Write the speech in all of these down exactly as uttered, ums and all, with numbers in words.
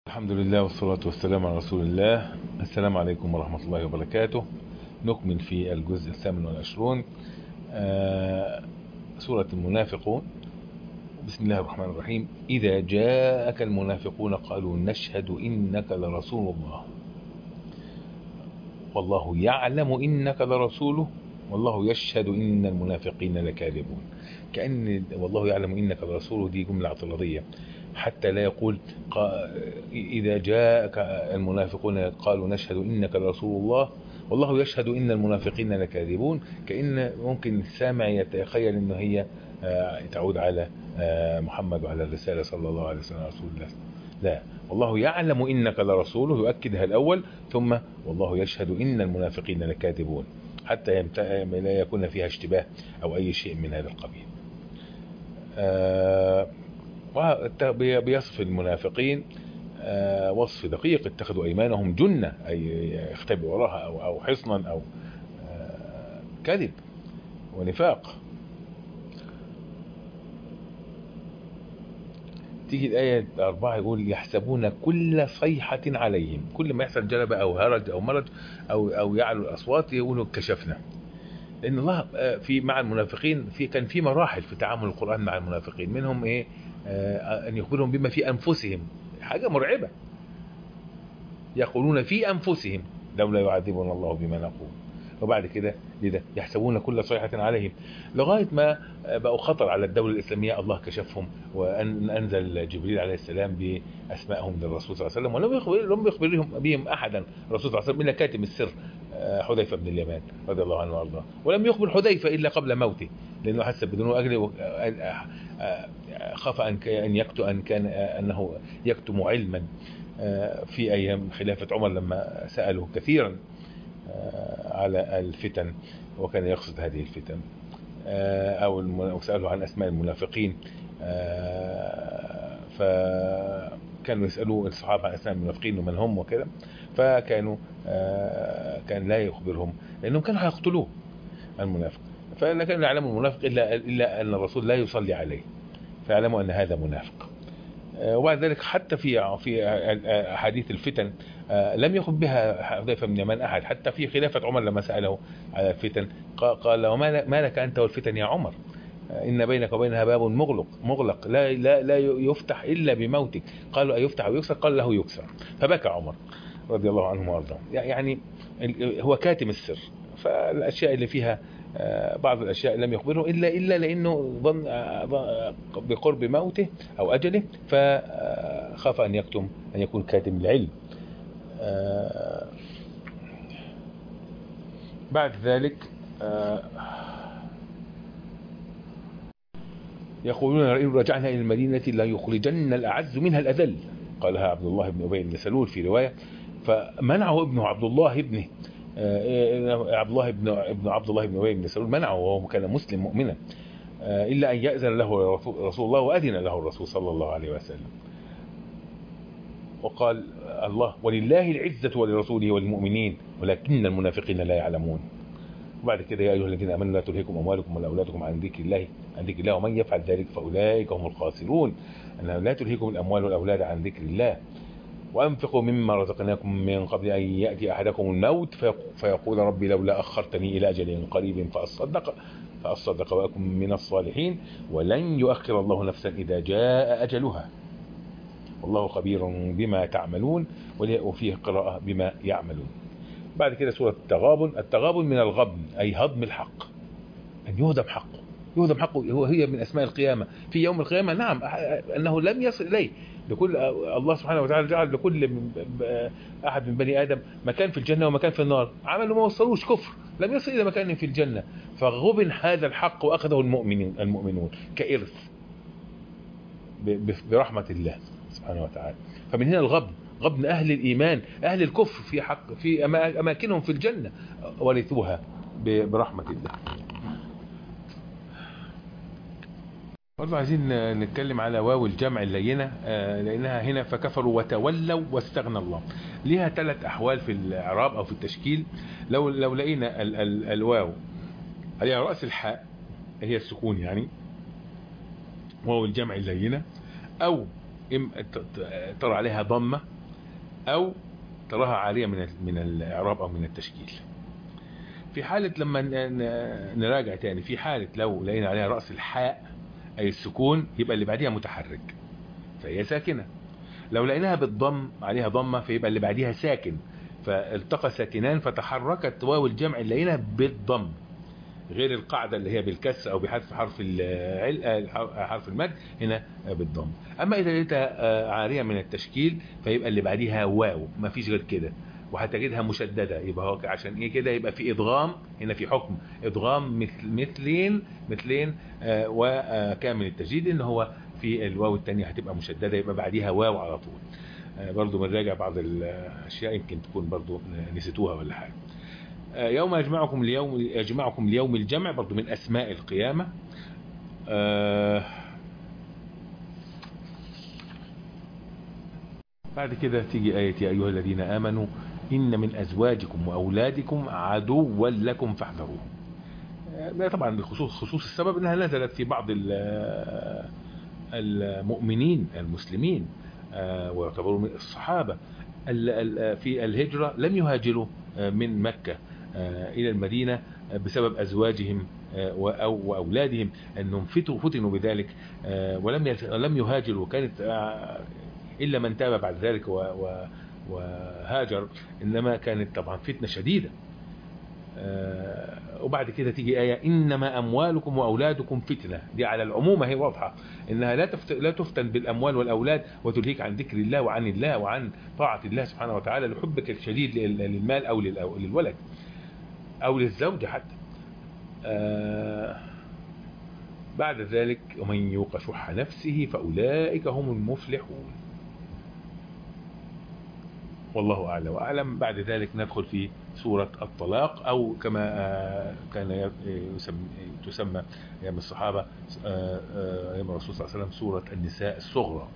الحمد لله والصلاة والسلام على رسول الله. السلام عليكم ورحمة الله وبركاته. نكمل في الجزء الثامن والعشرون آه سورة المنافقون. بسم الله الرحمن الرحيم. إذا جاءك المنافقون قالوا نشهد إنك لرسول الله والله يعلم إنك لرسوله والله يشهد إن المنافقين لكاذبون. كأن والله يعلم إنك لرسوله دي جملة اعتراضية، حتى لا يقول إذا جاءك المنافقون قالوا نشهد إنك لرسول الله والله يشهد إن المنافقين لكاذبون. كأن ممكن السامع يتخيل أنه هي تعود على محمد وعلى الرسالة صلى الله عليه وسلم رسول الله. لا، والله يعلم إنك لرسوله يؤكدها الأول، ثم والله يشهد إن المنافقين لكاذبون، حتى لا يكون فيها اشتباه أو أي شيء من هذا القبيل. آه بيصف المنافقين آه وصف دقيق: اتخذوا ايمانهم جنة، اي يختبئوا وراها او او حصنا او آه كذب ونفاق. تيجي الآية أربعة يقول يحسبون كل صيحة عليهم، كل ما يحصل جلبة أو هرج أو مرج أو أو يعلو الأصوات يقولوا كشفنا. لأن الله في مع المنافقين في كان في مراحل في تعامل القرآن مع المنافقين، منهم إيه؟ آه أن يخبرهم بما في أنفسهم، حاجة مرعبة. يقولون في أنفسهم لولا يعذبنا الله بما نقول، وبعد كده لذا يحسبون كل صيحة عليهم، لغاية ما بقوا خطر على الدولة الإسلامية. الله كشفهم وأنزل جبريل عليه السلام بأسمائهم للرسول صلى الله عليه وسلم، ولم يخبر لم يخبرهم بهم أحدا الرسول صلى الله عليه وسلم إلا كاتم السر حذيفة بن اليمان رضي الله عنه وارضاه. ولم يخبر حذيفة إلا قبل موته، لأنه حس بدونه أجله خاف أن يكتم أن كان أنه يكتم علما في أيام خلافة عمر لما سأله كثيرا على الفتن، وكان يقصد هذه الفتن، أو سأله عن أسماء المنافقين. فكانوا يسألوا الصحابة عن أسماء المنافقين ومن هم وكذا، فكانوا كان لا يخبرهم لأنهم كانوا هيقتلوه المنافق. فلا كانوا يعلموا المنافق إلا, إلا أن الرسول لا يصلي عليه، فيعلموا أن هذا منافق. وبعد ذلك حتى في في احاديث الفتن لم يخب بها حذيفة بن اليمان احد، حتى في خلافة عمر لما سأله على الفتن قال وما لك انت والفتن يا عمر؟ ان بينك وبينها باب مغلق مغلق لا لا لا يفتح الا بموتك. قالوا ايفتح ويكسر؟ قال له يكسر. فبكى عمر رضي الله عنه وارضاه. يعني هو كاتم السر، فالاشياء اللي فيها بعض الأشياء لم يخبره إلا إلا لأنه ظن بقرب موته أو أجله، فخاف أن يكتم أن يكون كاتم العلم. بعد ذلك يقولون إن رجعنا إلى المدينة لا يخرجن الأعز منها الأذل، قالها عبد الله بن أبي بن سلول في رواية. فمنعه ابنه عبد الله ابنه عبد الله بن ابن عبد الله بن ابي بن سلول، منعه وهو كان مسلم مؤمنا، الا ان يأذن له رسول الله، واذن له الرسول صلى الله عليه وسلم. وقال الله ولله العزة ولرسوله والمؤمنين ولكن المنافقين لا يعلمون. وبعد كده يا ايها الذين امنوا لا تلهكم اموالكم ولا اولادكم عن ذكر الله عن ذكر الله ومن يفعل ذلك فاولئك هم الخاسرون. انه لا تلهكم الاموال والاولاد عن ذكر الله وأنفقوا مما رزقناكم من قبل أن يأتي أحدكم الموت فيقول ربي لولا أخرتني إلى أجل قريب فأصدق فأصدق وأكن من الصالحين ولن يؤخر الله نفسا إذا جاء أجلها والله خبير بما تعملون. وفيه قراءة بما يعملون. بعد كده سورة التغابن. التغابن من الغبن أي هضم الحق، أن يهدم حقه يهدم حقه هو هي من أسماء القيامة. في يوم القيامة نعم أنه لم يصل إليه، لكل الله سبحانه وتعالى جعل لكل أحد من بني آدم مكان في الجنة ومكان في النار، عملوا ما وصلوش كفر، لم يصل إلى مكان في الجنة، فغبن هذا الحق وأخذه المؤمنين المؤمنون كإرث برحمة الله سبحانه وتعالى. فمن هنا الغبن، غبن أهل الإيمان أهل الكفر في حق في أماكنهم في الجنة ورثوها برحمة الله. برضو عايزين نتكلم على واو الجمع اللينة، لأنها هنا فكفروا وتولوا واستغنى الله. ليها ثلاث أحوال في الإعراب أو في التشكيل. لو لو لقينا ال ال الواو عليها رأس الحاء هي السكون، يعني واو الجمع اللينة، أو ترى عليها ضمة أو تراها عارية من من الإعراب أو من التشكيل. في حالة لما نراجع تاني، في حالة لو لقينا عليها رأس الحاء أي السكون يبقى اللي بعديها متحرك فهي ساكنة. لو لقيناها بالضم عليها ضمة فيبقى اللي بعديها ساكن، فالتقى ساكنان فتحركت واو الجمع اللي لقيناها بالضم، غير القاعدة اللي هي بالكسر او بحذف حرف العلق حرف المد، هنا بالضم. اما اذا لقيتها عارية من التشكيل فيبقى اللي بعديها واو، ما فيش غير كده، وهتجدها مشددة. يبقى هو عشان ايه كده؟ يبقى في ادغام هنا، في حكم ادغام مثل مثلين مثلين آه وكامل التجديد، ان هو في الواو الثانية هتبقى مشددة يبقى بعديها واو على طول. آه برضو بنراجع بعض الاشياء يمكن تكون برضو نسيتوها ولا حاجة. آه يوم يجمعكم ليوم يجمعكم ليوم الجمع برضو من اسماء القيامة. آه بعد كده تيجي آية يا أيها الذين آمنوا إن من أزواجكم وأولادكم عدوا لكم فاحذروه. طبعا بخصوص خصوص السبب أنها نزلت في بعض المؤمنين المسلمين ويعتبروا من الصحابة في الهجرة، لم يهاجروا من مكة إلى المدينة بسبب أزواجهم أو وأولادهم، أنهم فتنوا بذلك ولم لم يهاجروا. كانت إلا من تاب بعد ذلك وهاجر، إنما كانت طبعا فتنة شديدة. وبعد كده تيجي آية إنما أموالكم وأولادكم فتنة، دي على العموم هي واضحة إنها لا لا تفتن بالأموال والأولاد وتلهيك عن ذكر الله وعن الله وعن طاعة الله سبحانه وتعالى لحبك الشديد للمال أو للولد أو للزوجة حتى. بعد ذلك ومن يوق شح نفسه فأولئك هم المفلحون، والله أعلى وأعلم. بعد ذلك ندخل في سورة الطلاق، أو كما كان تسمى أيام الصحابة أيام الرسول صلى الله عليه وسلم سورة النساء الصغرى.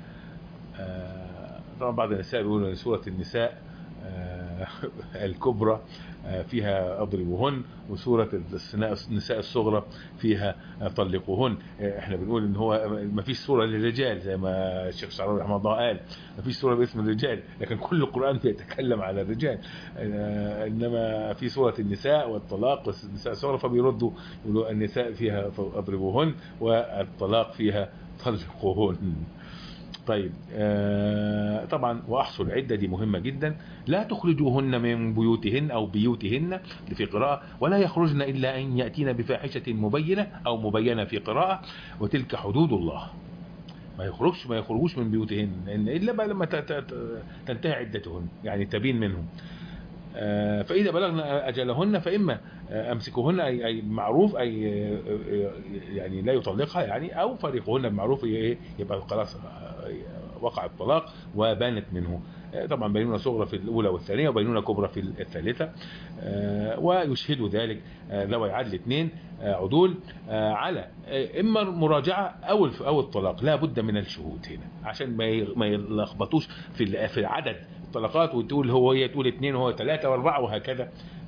طبعا بعض النساء بيقولوا أن سورة النساء الكبرى فيها اضربوهن، وسورة النساء الصغرى فيها طلقوهن. احنا بنقول ان هو ما فيش سورة للرجال زي ما الشيخ شعراوي رحمه الله قال، ما فيش سورة باسم الرجال، لكن كل القرآن بيتكلم على الرجال. انما في سورة النساء والطلاق والنساء الصغرى فبيردوا يقولوا النساء فيها اضربوهن والطلاق فيها طلقوهن. طيب آه طبعا واحصوا العدة دي مهمة جدا، لا تخرجوهن من بيوتهن او بيوتهن في قراءة، ولا يخرجن الا ان يأتين بفاحشة مبينة او مبينة في قراءة، وتلك حدود الله. ما يخرجش ما يخرجوش من بيوتهن الا بقى لما تنتهي عدتهن، يعني تبين منهم. آه فإذا بلغنا أجلهن فإما أمسكوهن أي, أي معروف أي يعني لا يطلقها يعني، أو فريقهن بمعروف يبقى خلاص وقع الطلاق وبانت منه. طبعا بينونة صغرى في الأولى والثانية وبينونة كبرى في الثالثة. ويشهدوا ذلك ذوي عدل اثنين عدول على إما مراجعة أو أو الطلاق. لا بد من الشهود هنا عشان ما يلخبطوش في في عدد الطلقات وتقول هو هي تقول اثنين وهو ثلاثة واربعة وهكذا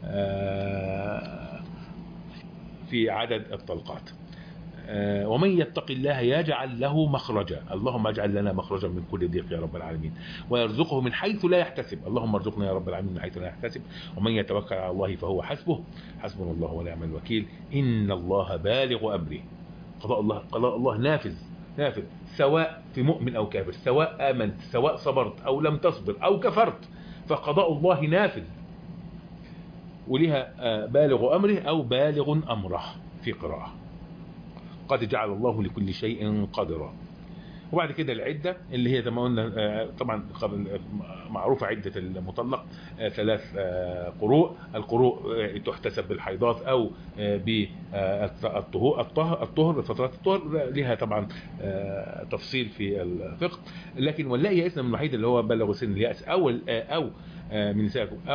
في عدد الطلقات. ومن يتق الله يجعل له مخرجا، اللهم اجعل لنا مخرجا من كل ضيق يا رب العالمين، ويرزقه من حيث لا يحتسب، اللهم ارزقنا يا رب العالمين من حيث لا يحتسب. ومن يتوكل على الله فهو حسبه، حسبنا الله ونعم الوكيل. إن الله بالغ أمره، قضاء الله قضاء الله نافذ نافذ، سواء في مؤمن أو كافر، سواء آمنت سواء صبرت أو لم تصبر أو كفرت، فقضاء الله نافذ. ولها بالغ أمره أو بالغ أمره في قراءة، قد جعل الله لكل شيء قدرا. وبعد كده العدة اللي هي زي ما قلنا طبعا معروفة عدة المطلق ثلاث قروء. القروء تحتسب بالحيضات أو بالطهور، الطهر فترات الطهر لها طبعا تفصيل في الفقه. لكن واللائي يئسن من المحيض اللي هو بلغوا سن اليأس أو أو من نسائكم أو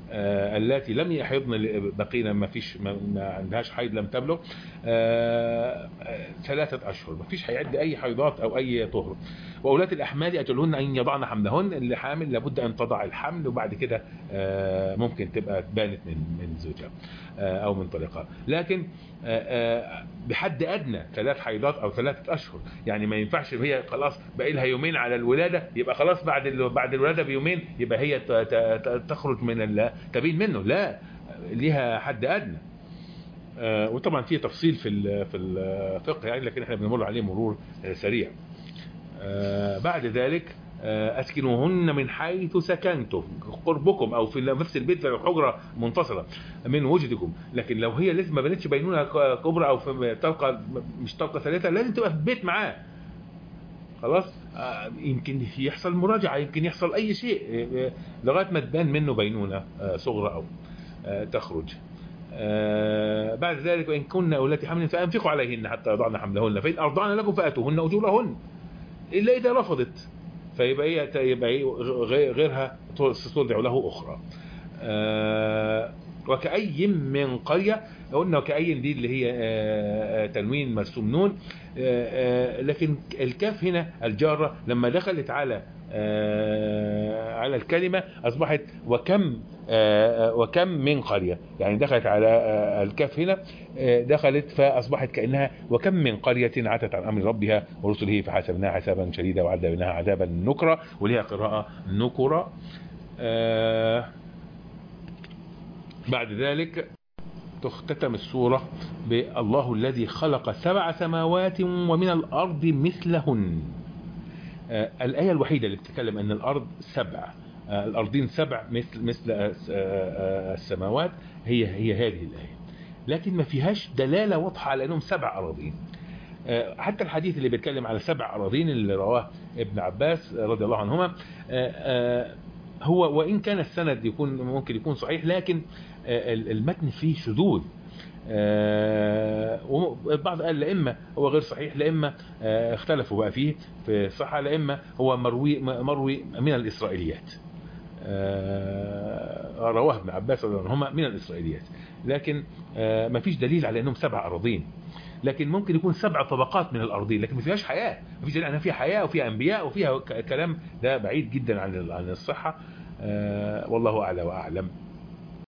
آه التي لم يحضن بقينا ما فيش ما, ما عندهاش حيض لم تبلغ آه آه ثلاثة أشهر، ما فيش هيعد أي حيضات أو أي طهر. وأولاة الأحمال أجلهن أن يضعن حملهن، اللي حامل لابد أن تضع الحمل وبعد كده آه ممكن تبقى بانت من من زوجها آه أو من طليقها، لكن آه آه بحد أدنى ثلاث حيضات أو ثلاثة أشهر. يعني ما ينفعش هي خلاص بقى لها يومين على الولادة يبقى خلاص بعد بعد الولادة بيومين يبقى هي تخرج من تبين منه، لا، ليها حد أدنى. آه وطبعا في تفصيل في في الفقه يعني، لكن احنا بنمر عليه مرور آه سريع. آه بعد ذلك آه اسكنوهن من حيث سكنتم، قربكم او في نفس البيت في الحجره منفصله من وجدكم. لكن لو هي لسه ما بنتش بينونه كبرى او في طلقه مش طلقه ثالثه لازم تبقى في البيت معاه خلاص. آه يمكن يحصل مراجعه، يمكن يحصل اي شيء آه لغايه ما تبان منه بينونه آه صغرى او آه تخرج. آه بعد ذلك وان كن اولات حمل فانفقوا عليهن حتى يضعن حملهن فان ارضعن لكم فاتوهن اجورهن الا اذا رفضت، فيبقى هي يبقى غيرها ترضع له اخرى. آه وكأي من قرية، قلنا وكأي دي اللي هي آه تنوين مرسوم نون، آه لكن الكاف هنا الجارة لما دخلت على آه على الكلمة أصبحت وكم آه وكم من قرية، يعني دخلت على آه الكاف هنا آه دخلت فأصبحت كأنها وكم من قرية عتت عن أمر ربها ورسله فحسبناها حسابا شديدا وعذبناها عذابا نكرا، وليها قراءة نكرا. آه بعد ذلك تختتم السورة بالله الذي خلق سبع سماوات ومن الأرض مثلهن. آه الآية الوحيدة اللي بتتكلم أن الأرض سبع، آه الأرضين سبع مثل مثل آه آه السماوات، هي هي هذه الآية، لكن ما فيهاش دلالة واضحة على أنهم سبع أراضين. آه حتى الحديث اللي بيتكلم على سبع أراضين اللي رواه ابن عباس رضي الله عنهما آه آه هو وإن كان السند يكون ممكن يكون صحيح، لكن المتن فيه شذوذ. وبعض قال لإما هو غير صحيح، لإما اختلفوا بقى فيه في الصحة، لإما هو مروي مروي من الإسرائيليات، رواه ابن عباس رضي الله عنهما من الإسرائيليات، لكن ما فيش دليل على أنهم سبع أراضين. لكن ممكن يكون سبع طبقات من الأرضين، لكن ما فيهاش حياة، ما فيش دليل أنها فيها حياة وفيها أنبياء وفيها كلام، ده بعيد جدا عن عن الصحة. والله أعلى وأعلم.